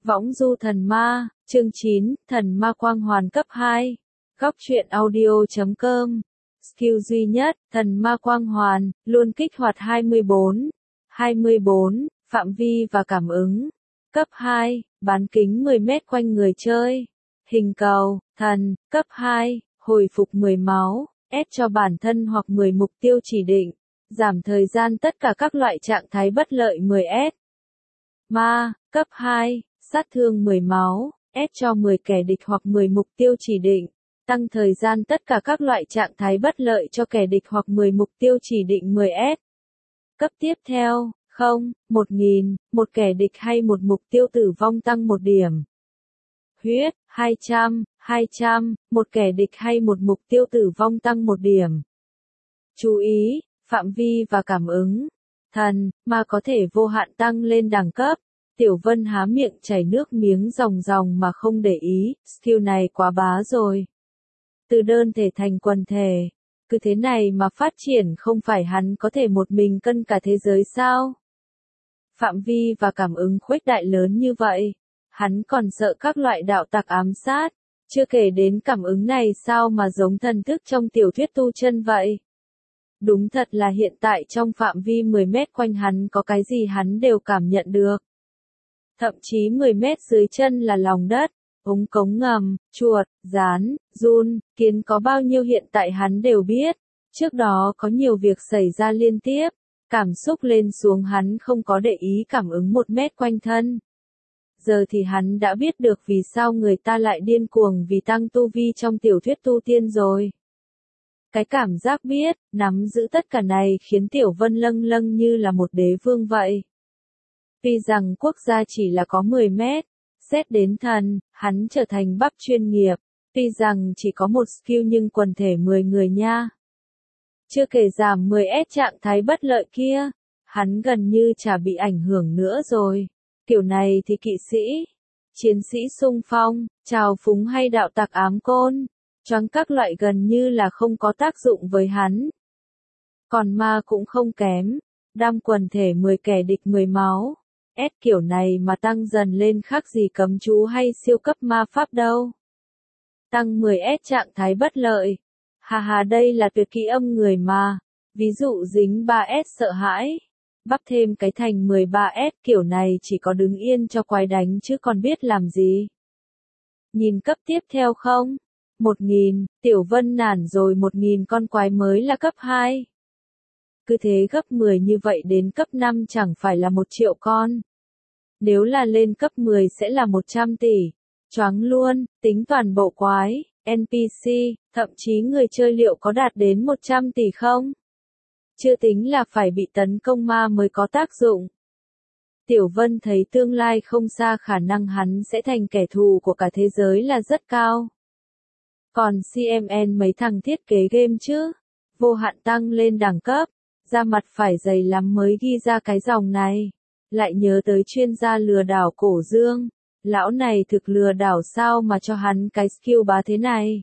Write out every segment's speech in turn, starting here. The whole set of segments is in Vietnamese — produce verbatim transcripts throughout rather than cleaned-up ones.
Võng du thần ma, chương chín, thần ma quang hoàn cấp hai. Góc truyện audio chấm com. Skill duy nhất, thần ma quang hoàn, luôn kích hoạt hai mươi bốn. hai mươi bốn, phạm vi và cảm ứng. Cấp hai, bán kính mười mét quanh người chơi. Hình cầu, thần, cấp hai, hồi phục mười máu, ép cho bản thân hoặc mười mục tiêu chỉ định. Giảm thời gian tất cả các loại trạng thái bất lợi mười S. Ma, cấp hai, sát thương mười máu, ép cho mười kẻ địch hoặc mười mục tiêu chỉ định. Tăng thời gian tất cả các loại trạng thái bất lợi cho kẻ địch hoặc mười mục tiêu chỉ định mười S. Cấp tiếp theo, không, một nghìn, một kẻ địch hay một mục tiêu tử vong tăng một điểm. Huyết, hai trăm, hai trăm, một kẻ địch hay một mục tiêu tử vong tăng một điểm. Chú ý, phạm vi và cảm ứng. Thần, ma có thể vô hạn tăng lên đẳng cấp. Tiểu Vân há miệng chảy nước miếng ròng ròng mà không để ý, skill này quá bá rồi. Từ đơn thể thành quần thể, cứ thế này mà phát triển không phải hắn có thể một mình cân cả thế giới sao? Phạm vi và cảm ứng khuếch đại lớn như vậy, hắn còn sợ các loại đạo tặc ám sát, chưa kể đến cảm ứng này sao mà giống thần thức trong tiểu thuyết tu chân vậy. Đúng thật là hiện tại trong phạm vi mười mét quanh hắn có cái gì hắn đều cảm nhận được. Thậm chí mười mét dưới chân là lòng đất, ống cống ngầm, chuột, gián, giun, kiến có bao nhiêu hiện tại hắn đều biết. Trước đó có nhiều việc xảy ra liên tiếp, cảm xúc lên xuống hắn không có để ý cảm ứng một mét quanh thân. Giờ thì hắn đã biết được vì sao người ta lại điên cuồng vì tăng tu vi trong tiểu thuyết tu tiên rồi. Cái cảm giác biết, nắm giữ tất cả này khiến Tiểu Vân lâng lâng như là một đế vương vậy. Vì rằng quốc gia chỉ là có mười mét, xét đến thần, hắn trở thành bắp chuyên nghiệp, tuy rằng chỉ có một skill nhưng quần thể mười người nha. Chưa kể giảm mười S trạng thái bất lợi kia, hắn gần như chả bị ảnh hưởng nữa rồi. Kiểu này thì kỵ sĩ, chiến sĩ xung phong, trào phúng hay đạo tặc ám côn, choáng các loại gần như là không có tác dụng với hắn. Còn ma cũng không kém, đam quần thể mười kẻ địch mười máu. S kiểu này mà tăng dần lên khác gì cấm chú hay siêu cấp ma pháp đâu. Tăng mười S trạng thái bất lợi. Hà hà đây là tuyệt kỹ âm người mà. Ví dụ dính ba S sợ hãi. Bắp thêm cái thành mười ba S kiểu này chỉ có đứng yên cho quái đánh chứ còn biết làm gì. Nhìn cấp tiếp theo không? Một nghìn, Tiểu Vân nản rồi một nghìn con quái mới là cấp hai. Cứ thế gấp mười như vậy đến cấp năm chẳng phải là một triệu con. Nếu là lên cấp mười sẽ là một trăm tỷ. Choáng luôn, tính toàn bộ quái, en pê xê, thậm chí người chơi liệu có đạt đến một trăm tỷ không? Chưa tính là phải bị tấn công ma mới có tác dụng. Tiểu Vân thấy tương lai không xa khả năng hắn sẽ thành kẻ thù của cả thế giới là rất cao. Còn xê em en mấy thằng thiết kế game chứ? Vô hạn tăng lên đẳng cấp. Da mặt phải dày lắm mới ghi ra cái dòng này. Lại nhớ tới chuyên gia lừa đảo Cổ Dương. Lão này thực lừa đảo sao mà cho hắn cái skill bá thế này.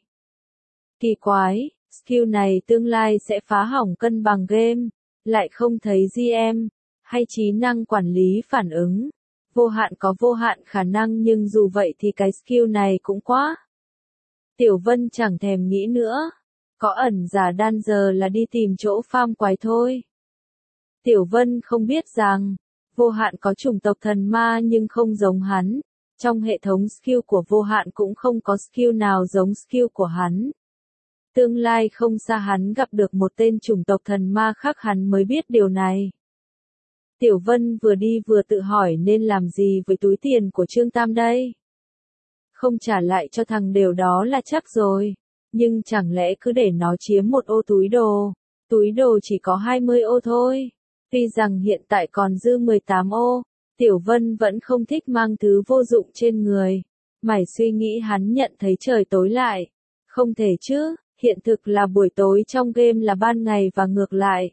Kỳ quái, skill này tương lai sẽ phá hỏng cân bằng game. Lại không thấy giê em, hay trí năng quản lý phản ứng. Vô hạn có vô hạn khả năng nhưng dù vậy thì cái skill này cũng quá. Tiểu Vân chẳng thèm nghĩ nữa. Có ẩn giả đan giờ là đi tìm chỗ farm quái thôi. Tiểu Vân không biết rằng, vô hạn có chủng tộc thần ma nhưng không giống hắn. Trong hệ thống skill của vô hạn cũng không có skill nào giống skill của hắn. Tương lai không xa hắn gặp được một tên chủng tộc thần ma khác hắn mới biết điều này. Tiểu Vân vừa đi vừa tự hỏi nên làm gì với túi tiền của Trương Tam đây? Không trả lại cho thằng đều đó là chắc rồi. Nhưng chẳng lẽ cứ để nó chiếm một ô túi đồ. Túi đồ chỉ có hai mươi ô thôi. Tuy rằng hiện tại còn dư mười tám ô, Tiểu Vân vẫn không thích mang thứ vô dụng trên người. Mải suy nghĩ hắn nhận thấy trời tối lại. Không thể chứ, hiện thực là buổi tối trong game là ban ngày và ngược lại.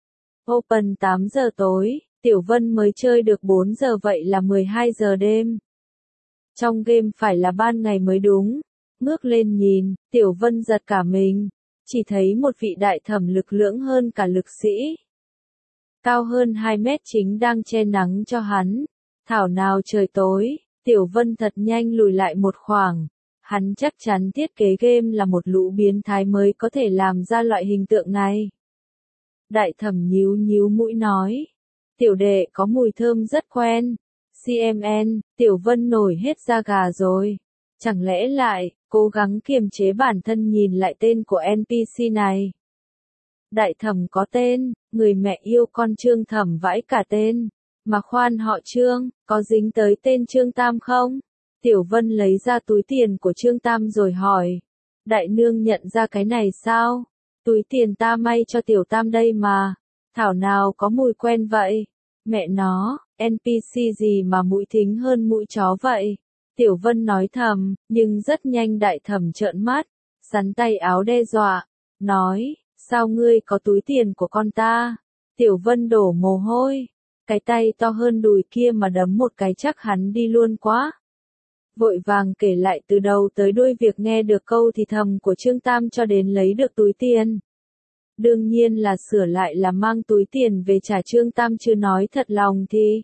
Open tám giờ tối, Tiểu Vân mới chơi được bốn giờ vậy là mười hai giờ đêm. Trong game phải là ban ngày mới đúng. Ngước lên nhìn, Tiểu Vân giật cả mình. Chỉ thấy một vị đại thẩm lực lưỡng hơn cả lực sĩ. Cao hơn hai mét chính đang che nắng cho hắn. Thảo nào trời tối, Tiểu Vân thật nhanh lùi lại một khoảng. Hắn chắc chắn thiết kế game là một lũ biến thái mới có thể làm ra loại hình tượng này. Đại thẩm nhíu nhíu mũi nói. Tiểu đệ có mùi thơm rất quen. xê em en, Tiểu Vân nổi hết da gà rồi. Chẳng lẽ lại, cố gắng kiềm chế bản thân nhìn lại tên của en pê xê này. Đại thẩm có tên, người mẹ yêu con Trương Thẩm vãi cả tên. Mà khoan họ Trương, có dính tới tên Trương Tam không? Tiểu Vân lấy ra túi tiền của Trương Tam rồi hỏi. Đại nương nhận ra cái này sao? Túi tiền ta may cho Tiểu Tam đây mà. Thảo nào có mùi quen vậy? Mẹ nó, en pê xê gì mà mũi thính hơn mũi chó vậy? Tiểu Vân nói thầm, nhưng rất nhanh đại thẩm trợn mắt, sắn tay áo đe dọa, nói, sao ngươi có túi tiền của con ta? Tiểu Vân đổ mồ hôi, cái tay to hơn đùi kia mà đấm một cái chắc hắn đi luôn quá. Vội vàng kể lại từ đầu tới đuôi việc nghe được câu thì thầm của Trương Tam cho đến lấy được túi tiền. Đương nhiên là sửa lại là mang túi tiền về trả Trương Tam, chưa nói thật lòng thì.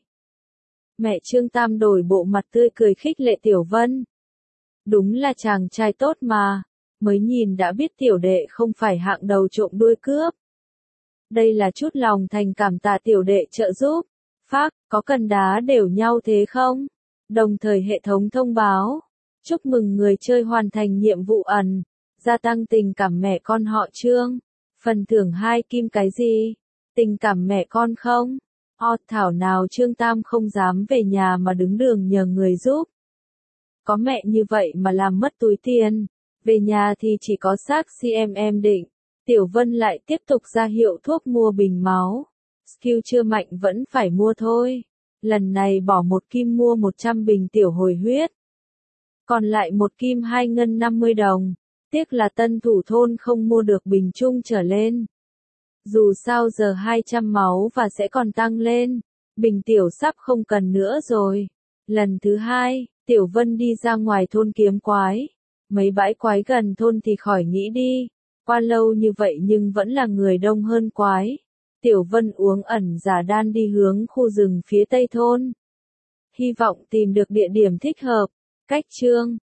Mẹ Trương Tam đổi bộ mặt tươi cười khích lệ Tiểu Vân. Đúng là chàng trai tốt mà, mới nhìn đã biết tiểu đệ không phải hạng đầu trộm đuôi cướp. Đây là chút lòng thành cảm tạ tiểu đệ trợ giúp. Phác, có cần đá đều nhau thế không? Đồng thời hệ thống thông báo. Chúc mừng người chơi hoàn thành nhiệm vụ ẩn. Gia tăng tình cảm mẹ con họ Trương. Phần thưởng hai kim cái gì? Tình cảm mẹ con không? O, thảo nào Trương Tam không dám về nhà mà đứng đường nhờ người giúp. Có mẹ như vậy mà làm mất túi tiền. Về nhà thì chỉ có xác xê em em định. Tiểu Vân lại tiếp tục ra hiệu thuốc mua bình máu. Skill chưa mạnh vẫn phải mua thôi. Lần này bỏ một kim mua một trăm bình tiểu hồi huyết. Còn lại một kim hai ngân năm mươi đồng. Tiếc là tân thủ thôn không mua được bình chung trở lên. Dù sao giờ hai trăm máu và sẽ còn tăng lên. Bình tiểu sắp không cần nữa rồi. Lần thứ hai, Tiểu Vân đi ra ngoài thôn kiếm quái. Mấy bãi quái gần thôn thì khỏi nghĩ đi. Qua lâu như vậy nhưng vẫn là người đông hơn quái. Tiểu Vân uống ẩn giả đan đi hướng khu rừng phía tây thôn. Hy vọng tìm được địa điểm thích hợp. Cách chương